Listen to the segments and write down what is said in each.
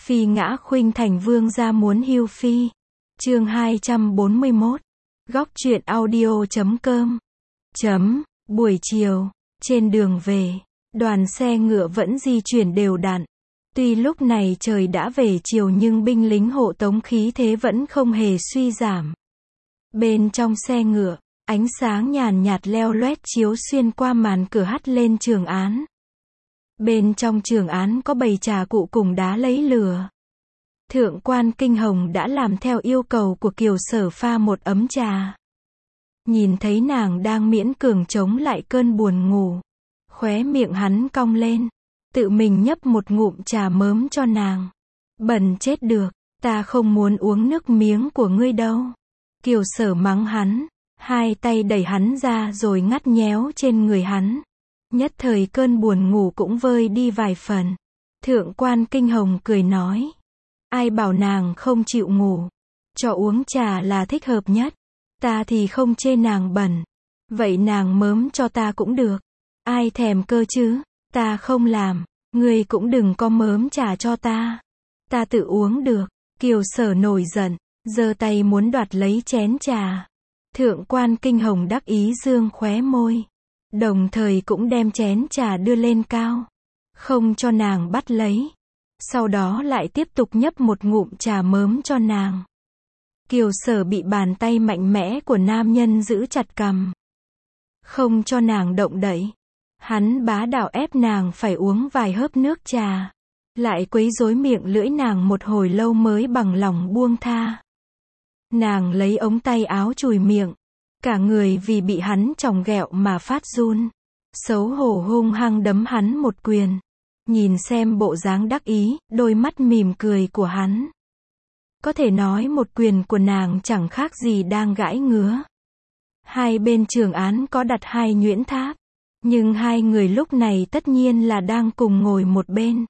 Phi ngã khuynh thành vương gia muốn hưu phi. Chương 241. Góc truyện audio.com. Buổi chiều, trên đường về, đoàn xe ngựa vẫn di chuyển đều đặn. Tuy lúc này trời đã về chiều nhưng binh lính hộ tống khí thế vẫn không hề suy giảm. Bên trong xe ngựa, ánh sáng nhàn nhạt leo loét chiếu xuyên qua màn cửa hắt lên trường án. Bên trong trường án có bầy trà cụ cùng đá lấy lửa. Thượng quan Kinh Hồng đã làm theo yêu cầu của Kiều Sở pha một ấm trà. Nhìn thấy nàng đang miễn cường chống lại cơn buồn ngủ, khóe miệng hắn cong lên, tự mình nhấp một ngụm trà mớm cho nàng. Bẩn chết được, ta không muốn uống nước miếng của ngươi đâu. Kiều Sở mắng hắn, hai tay đẩy hắn ra rồi ngắt nhéo trên người hắn. Nhất thời cơn buồn ngủ cũng vơi đi vài phần. Thượng quan Kinh Hồng cười nói, ai bảo nàng không chịu ngủ, cho uống trà là thích hợp nhất. Ta thì không chê nàng bẩn, vậy nàng mớm cho ta cũng được. Ai thèm cơ chứ, ta không làm, ngươi cũng đừng có mớm trà cho ta. Ta tự uống được. Kiều Sở nổi giận, giơ tay muốn đoạt lấy chén trà. Thượng quan Kinh Hồng đắc ý dương khóe môi, đồng thời cũng đem chén trà đưa lên cao, không cho nàng bắt lấy. Sau đó lại tiếp tục nhấp một ngụm trà mớm cho nàng. Kiều Sở bị bàn tay mạnh mẽ của nam nhân giữ chặt cằm, không cho nàng động đậy. Hắn bá đạo ép nàng phải uống vài hớp nước trà, lại quấy rối miệng lưỡi nàng một hồi lâu mới bằng lòng buông tha. Nàng lấy ống tay áo chùi miệng, cả người vì bị hắn chòng ghẹo mà phát run. Xấu hổ hung hăng đấm hắn một quyền. Nhìn xem bộ dáng đắc ý, đôi mắt mỉm cười của hắn. Có thể nói một quyền của nàng chẳng khác gì đang gãi ngứa. Hai bên trường án có đặt hai nhuyễn tháp, nhưng hai người lúc này tất nhiên là đang cùng ngồi một bên.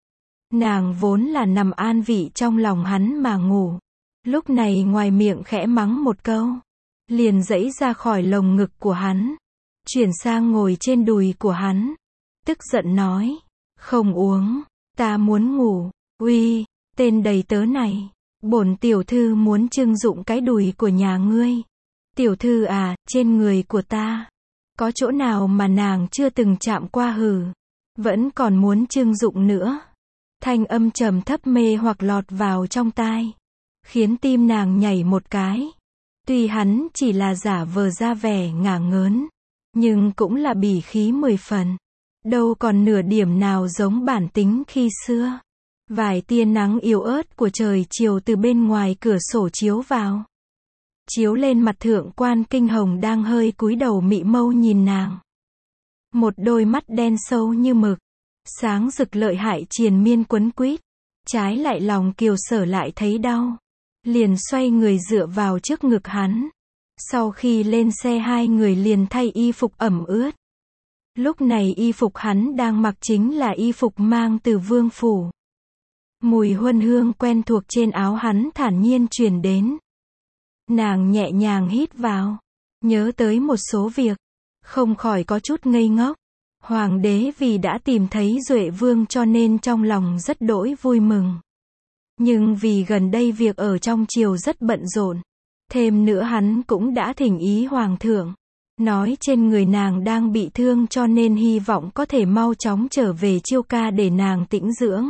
Nàng vốn là nằm an vị trong lòng hắn mà ngủ. Lúc này ngoài miệng khẽ mắng một câu, liền giãy ra khỏi lồng ngực của hắn, chuyển sang ngồi trên đùi của hắn. Tức giận nói, không uống, ta muốn ngủ. Uy, tên đầy tớ này, bổn tiểu thư muốn trưng dụng cái đùi của nhà ngươi. Tiểu thư à, trên người của ta, có chỗ nào mà nàng chưa từng chạm qua hử? Vẫn còn muốn trưng dụng nữa. Thanh âm trầm thấp mê hoặc lọt vào trong tai, khiến tim nàng nhảy một cái. Tuy hắn chỉ là giả vờ ra vẻ ngả ngớn, nhưng cũng là bỉ khí 10 phần. Đâu còn nửa điểm nào giống bản tính khi xưa. Vài tia nắng yếu ớt của trời chiều từ bên ngoài cửa sổ chiếu vào, chiếu lên mặt thượng quan Kinh Hồng đang hơi cúi đầu mị mâu nhìn nàng. Một đôi mắt đen sâu như mực, sáng rực lợi hại triền miên quấn quýt. Trái lại lòng Kiều Sở lại thấy đau, liền xoay người dựa vào trước ngực hắn. Sau khi lên xe hai người liền thay y phục ẩm ướt. Lúc này y phục hắn đang mặc chính là y phục mang từ vương phủ. Mùi huân hương quen thuộc trên áo hắn thản nhiên truyền đến. Nàng nhẹ nhàng hít vào, nhớ tới một số việc, không khỏi có chút ngây ngốc. Hoàng đế vì đã tìm thấy Duệ Vương cho nên trong lòng rất đỗi vui mừng. Nhưng vì gần đây việc ở trong triều rất bận rộn, thêm nữa hắn cũng đã thỉnh ý hoàng thượng, nói trên người nàng đang bị thương cho nên hy vọng có thể mau chóng trở về Chiêu Ca để nàng tĩnh dưỡng.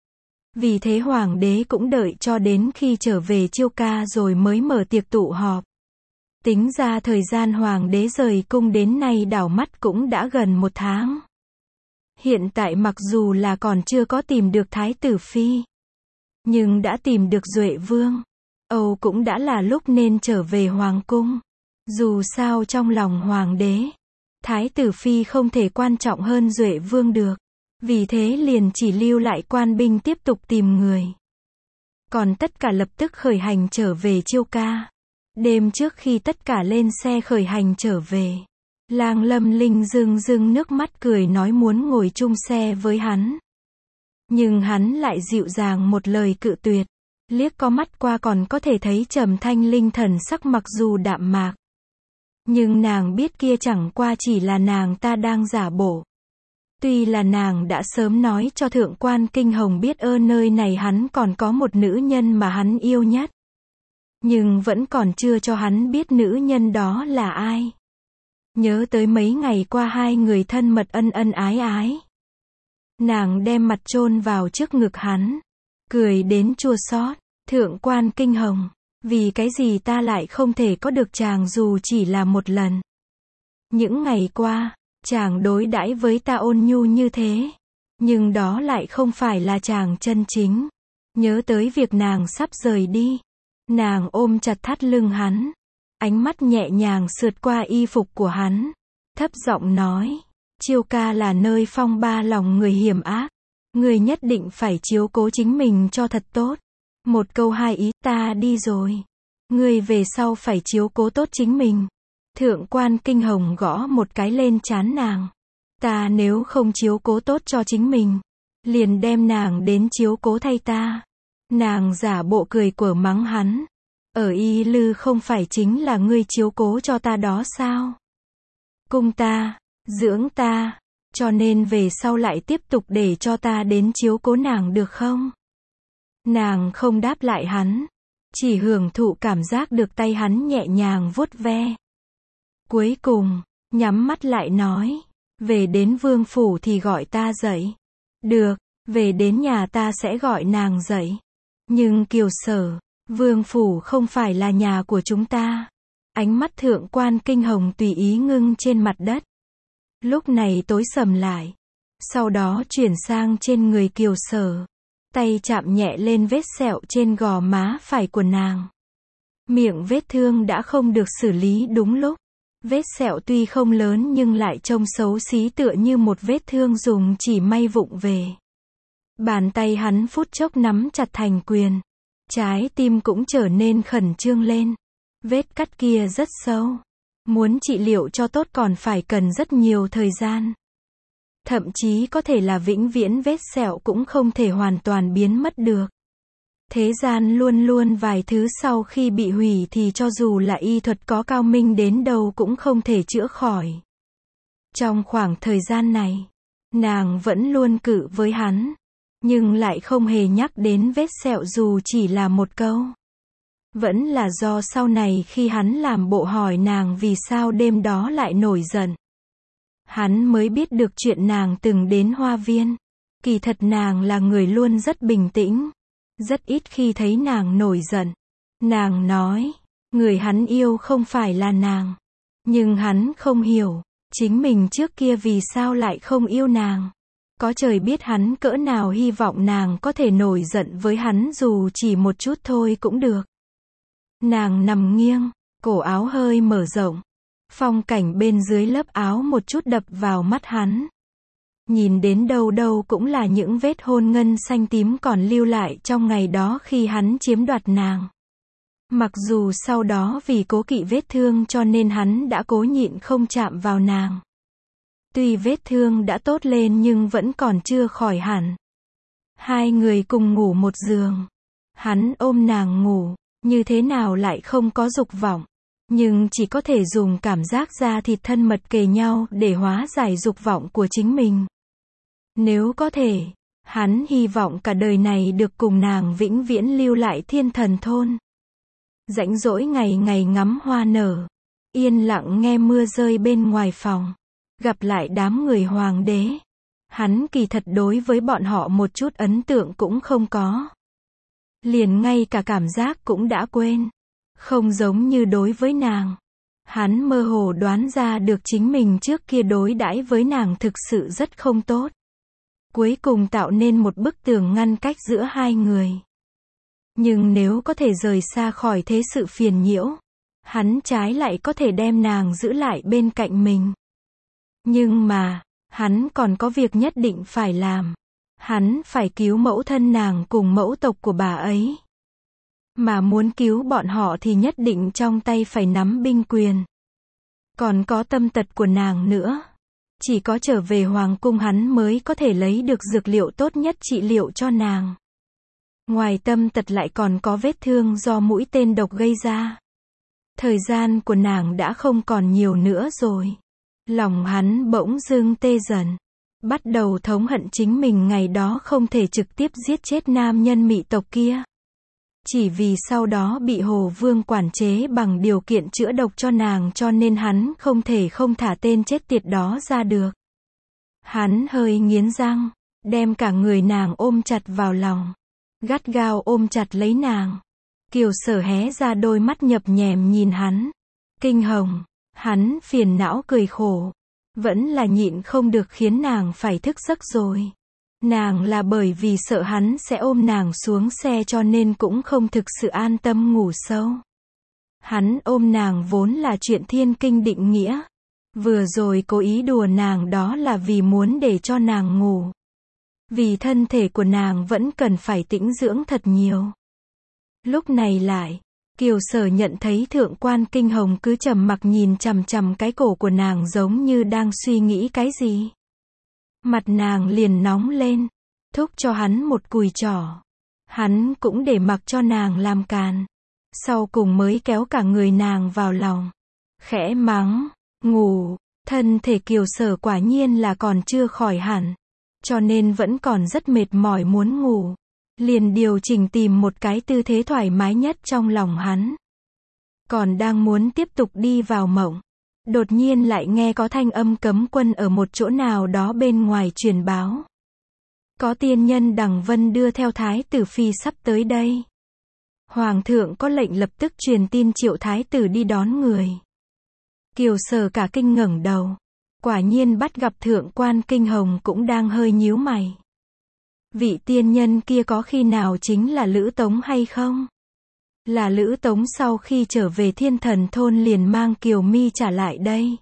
Vì thế hoàng đế cũng đợi cho đến khi trở về Chiêu Ca rồi mới mở tiệc tụ họp. Tính ra thời gian hoàng đế rời cung đến nay đảo mắt cũng đã gần 1 tháng. Hiện tại mặc dù là còn chưa có tìm được Thái tử Phi, nhưng đã tìm được Duệ Vương. Âu cũng đã là lúc nên trở về hoàng cung. Dù sao trong lòng hoàng đế, Thái tử Phi không thể quan trọng hơn Duệ Vương được. Vì thế liền chỉ lưu lại quan binh tiếp tục tìm người. Còn tất cả lập tức khởi hành trở về Chiêu Ca. Đêm trước khi tất cả lên xe khởi hành trở về, Lang Lâm Linh rưng rưng nước mắt cười nói muốn ngồi chung xe với hắn. Nhưng hắn lại dịu dàng một lời cự tuyệt. Liếc có mắt qua còn có thể thấy Trầm Thanh Linh thần sắc mặc dù đạm mạc, nhưng nàng biết kia chẳng qua chỉ là nàng ta đang giả bộ. Tuy là nàng đã sớm nói cho thượng quan kinh hồng biết nơi này hắn còn có một nữ nhân mà hắn yêu nhất. Nhưng vẫn còn chưa cho hắn biết nữ nhân đó là ai. Nhớ tới mấy ngày qua hai người thân mật ân ân ái ái. Nàng đem mặt chôn vào trước ngực hắn. Cười đến chua xót. Thượng quan kinh hồng, vì cái gì ta lại không thể có được chàng dù chỉ là một lần. Những ngày qua, chàng đối đãi với ta ôn nhu như thế. Nhưng đó lại không phải là chàng chân chính. Nhớ tới việc nàng sắp rời đi. Nàng ôm chặt thắt lưng hắn. Ánh mắt nhẹ nhàng sượt qua y phục của hắn. Thấp giọng nói. Chiêu ca là nơi phong ba lòng người hiểm ác. Người nhất định phải chiếu cố chính mình cho thật tốt. Một câu hai ý, ta đi rồi. Người về sau phải chiếu cố tốt chính mình. Thượng quan kinh hồng gõ một cái lên trán nàng. Ta nếu không chiếu cố tốt cho chính mình, liền đem nàng đến chiếu cố thay ta. Nàng giả bộ cười quở mắng hắn. Ở Y Lư không phải chính là ngươi chiếu cố cho ta đó sao? Cung ta, dưỡng ta, cho nên về sau lại tiếp tục để cho ta đến chiếu cố nàng được không? Nàng không đáp lại hắn, chỉ hưởng thụ cảm giác được tay hắn nhẹ nhàng vuốt ve. Cuối cùng, nhắm mắt lại nói, về đến vương phủ thì gọi ta dậy. Được, về đến nhà ta sẽ gọi nàng dậy. Nhưng Kiều Sở, vương phủ không phải là nhà của chúng ta. Ánh mắt thượng quan kinh hồng tùy ý ngưng trên mặt đất. Lúc này tối sầm lại. Sau đó chuyển sang trên người Kiều Sở. Tay chạm nhẹ lên vết sẹo trên gò má phải của nàng. Miệng vết thương đã không được xử lý đúng lúc. Vết sẹo tuy không lớn nhưng lại trông xấu xí tựa như một vết thương dùng chỉ may vụng về. Bàn tay hắn phút chốc nắm chặt thành quyền. Trái tim cũng trở nên khẩn trương lên. Vết cắt kia rất sâu. Muốn trị liệu cho tốt còn phải cần rất nhiều thời gian. Thậm chí có thể là vĩnh viễn vết sẹo cũng không thể hoàn toàn biến mất được. Thế gian luôn luôn vài thứ sau khi bị hủy thì cho dù là y thuật có cao minh đến đâu cũng không thể chữa khỏi. Trong khoảng thời gian này, nàng vẫn luôn cự với hắn, nhưng lại không hề nhắc đến vết sẹo dù chỉ là một câu. Vẫn là do sau này khi hắn làm bộ hỏi nàng vì sao đêm đó lại nổi giận. Hắn mới biết được chuyện nàng từng đến hoa viên. Kỳ thật nàng là người luôn rất bình tĩnh. Rất ít khi thấy nàng nổi giận. Nàng nói, người hắn yêu không phải là nàng. Nhưng hắn không hiểu, chính mình trước kia vì sao lại không yêu nàng. Có trời biết hắn cỡ nào hy vọng nàng có thể nổi giận với hắn dù chỉ một chút thôi cũng được. Nàng nằm nghiêng, cổ áo hơi mở rộng. Phong cảnh bên dưới lớp áo một chút đập vào mắt hắn. Nhìn đến đâu đâu cũng là những vết hôn ngân xanh tím còn lưu lại trong ngày đó khi hắn chiếm đoạt nàng. Mặc dù sau đó vì cố kỵ vết thương cho nên hắn đã cố nhịn không chạm vào nàng. Tuy vết thương đã tốt lên nhưng vẫn còn chưa khỏi hẳn. Hai người cùng ngủ một giường. Hắn ôm nàng ngủ, như thế nào lại không có dục vọng. Nhưng chỉ có thể dùng cảm giác da thịt thân mật kề nhau để hóa giải dục vọng của chính mình. Nếu có thể, hắn hy vọng cả đời này được cùng nàng vĩnh viễn lưu lại Thiên Thần Thôn. Rảnh rỗi ngày ngày ngắm hoa nở, yên lặng nghe mưa rơi bên ngoài phòng, gặp lại đám người hoàng đế. Hắn kỳ thật đối với bọn họ một chút ấn tượng cũng không có. Liền ngay cả cảm giác cũng đã quên. Không giống như đối với nàng. Hắn mơ hồ đoán ra được chính mình trước kia đối đãi với nàng thực sự rất không tốt. Cuối cùng tạo nên một bức tường ngăn cách giữa hai người. Nhưng nếu có thể rời xa khỏi thế sự phiền nhiễu, hắn trái lại có thể đem nàng giữ lại bên cạnh mình. Nhưng mà, hắn còn có việc nhất định phải làm. Hắn phải cứu mẫu thân nàng cùng mẫu tộc của bà ấy. Mà muốn cứu bọn họ thì nhất định trong tay phải nắm binh quyền. Còn có tâm tật của nàng nữa. Chỉ có trở về hoàng cung hắn mới có thể lấy được dược liệu tốt nhất trị liệu cho nàng. Ngoài tâm tật lại còn có vết thương do mũi tên độc gây ra. Thời gian của nàng đã không còn nhiều nữa rồi. Lòng hắn bỗng dưng tê dần. Bắt đầu thống hận chính mình ngày đó không thể trực tiếp giết chết nam nhân Mị tộc kia. Chỉ vì sau đó bị Hồ Vương quản chế bằng điều kiện chữa độc cho nàng cho nên hắn không thể không thả tên chết tiệt đó ra được. Hắn hơi nghiến răng, đem cả người nàng ôm chặt vào lòng. Gắt gao ôm chặt lấy nàng. Kiều Sở hé ra đôi mắt nhập nhèm nhìn hắn. Kinh hồng, hắn phiền não cười khổ. Vẫn là nhịn không được khiến nàng phải thức giấc rồi. Nàng là bởi vì sợ hắn sẽ ôm nàng xuống xe cho nên cũng không thực sự an tâm ngủ sâu. Hắn ôm nàng vốn là chuyện thiên kinh định nghĩa. Vừa rồi cố ý đùa nàng đó là vì muốn để cho nàng ngủ. Vì thân thể của nàng vẫn cần phải tĩnh dưỡng thật nhiều. Lúc này lại, Kiều Sở nhận thấy thượng quan Kinh Hồng cứ trầm mặc nhìn chằm chằm cái cổ của nàng giống như đang suy nghĩ cái gì. Mặt nàng liền nóng lên, thúc cho hắn một cùi chỏ. Hắn cũng để mặc cho nàng làm càn. Sau cùng mới kéo cả người nàng vào lòng. Khẽ mắng, ngủ, thân thể Kiều Sở quả nhiên là còn chưa khỏi hẳn. Cho nên vẫn còn rất mệt mỏi muốn ngủ. Liền điều chỉnh tìm một cái tư thế thoải mái nhất trong lòng hắn. Còn đang muốn tiếp tục đi vào mộng. Đột nhiên lại nghe có thanh âm cấm quân ở một chỗ nào đó bên ngoài truyền báo. Có tiên nhân Đằng Vân đưa theo Thái tử Phi sắp tới đây. Hoàng thượng có lệnh lập tức truyền tin triệu Thái tử đi đón người. Kiều Sở cả kinh ngẩng đầu. Quả nhiên bắt gặp thượng quan Kinh Hồng cũng đang hơi nhíu mày. Vị tiên nhân kia có khi nào chính là Lữ Tống hay không? Là Lữ Tống sau khi trở về Thiên Thần thôn liền mang Kiều Mi trả lại đây.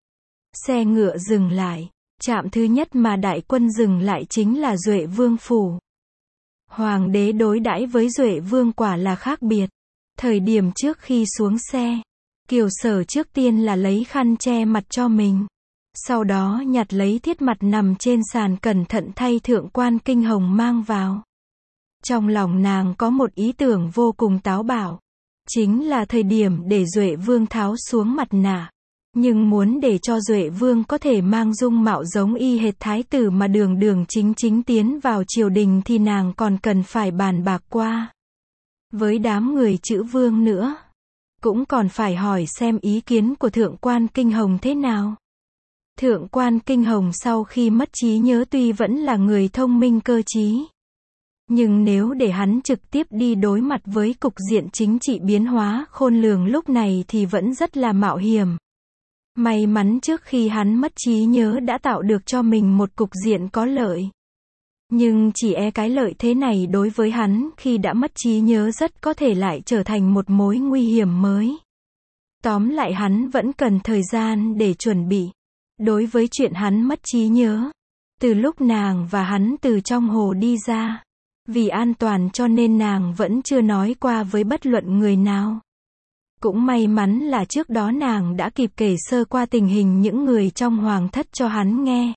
Xe ngựa dừng lại. Trạm thứ nhất mà đại quân dừng lại chính là Duệ Vương phủ. Hoàng đế đối đãi với Duệ Vương quả là khác biệt. Thời điểm trước khi xuống xe, Kiều Sở trước tiên là lấy khăn che mặt cho mình. Sau đó nhặt lấy thiết mặt nằm trên sàn cẩn thận thay thượng quan Kinh Hồng mang vào. Trong lòng nàng có một ý tưởng vô cùng táo bạo. Chính là thời điểm để Duệ Vương tháo xuống mặt nạ. Nhưng muốn để cho Duệ Vương có thể mang dung mạo giống y hệt thái tử mà đường đường chính chính tiến vào triều đình thì nàng còn cần phải bàn bạc qua. Với đám người chữ vương nữa. Cũng còn phải hỏi xem ý kiến của thượng quan Kinh Hồng thế nào. Thượng quan Kinh Hồng sau khi mất trí nhớ tuy vẫn là người thông minh cơ trí. Nhưng nếu để hắn trực tiếp đi đối mặt với cục diện chính trị biến hóa khôn lường lúc này thì vẫn rất là mạo hiểm. May mắn trước khi hắn mất trí nhớ đã tạo được cho mình một cục diện có lợi. Nhưng chỉ e cái lợi thế này đối với hắn khi đã mất trí nhớ rất có thể lại trở thành một mối nguy hiểm mới. Tóm lại hắn vẫn cần thời gian để chuẩn bị. Đối với chuyện hắn mất trí nhớ, từ lúc nàng và hắn từ trong hồ đi ra, vì an toàn cho nên nàng vẫn chưa nói qua với bất luận người nào. Cũng may mắn là trước đó nàng đã kịp kể sơ qua tình hình những người trong hoàng thất cho hắn nghe.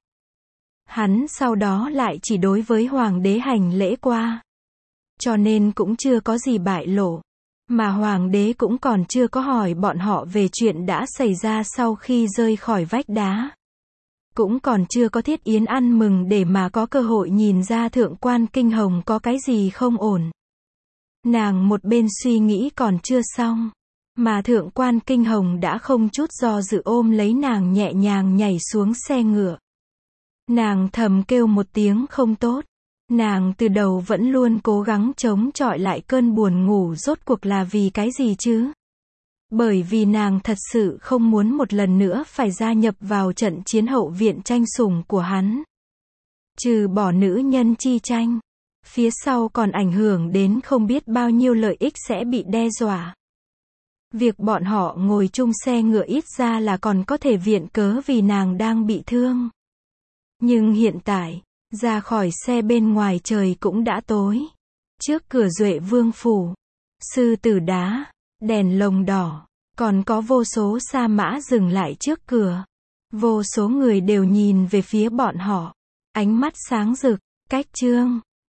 Hắn sau đó lại chỉ đối với hoàng đế hành lễ qua. Cho nên cũng chưa có gì bại lộ. Mà hoàng đế cũng còn chưa có hỏi bọn họ về chuyện đã xảy ra sau khi rơi khỏi vách đá. Cũng còn chưa có thiết yến ăn mừng để mà có cơ hội nhìn ra thượng quan Kinh Hồng có cái gì không ổn. Nàng một bên suy nghĩ còn chưa xong. Mà thượng quan Kinh Hồng đã không chút do dự ôm lấy nàng nhẹ nhàng nhảy xuống xe ngựa. Nàng thầm kêu một tiếng không tốt. Nàng từ đầu vẫn luôn cố gắng chống chọi lại cơn buồn ngủ rốt cuộc là vì cái gì chứ? Bởi vì nàng thật sự không muốn một lần nữa phải gia nhập vào trận chiến hậu viện tranh sủng của hắn. Trừ bỏ nữ nhân chi tranh, phía sau còn ảnh hưởng đến không biết bao nhiêu lợi ích sẽ bị đe dọa. Việc bọn họ ngồi chung xe ngựa ít ra là còn có thể viện cớ vì nàng đang bị thương. Nhưng hiện tại, ra khỏi xe bên ngoài trời cũng đã tối. Trước cửa Duệ Vương phủ, sư tử đá, đèn lồng đỏ, còn có vô số sa mã dừng lại trước cửa. Vô số người đều nhìn về phía bọn họ. Ánh mắt sáng rực, cách chương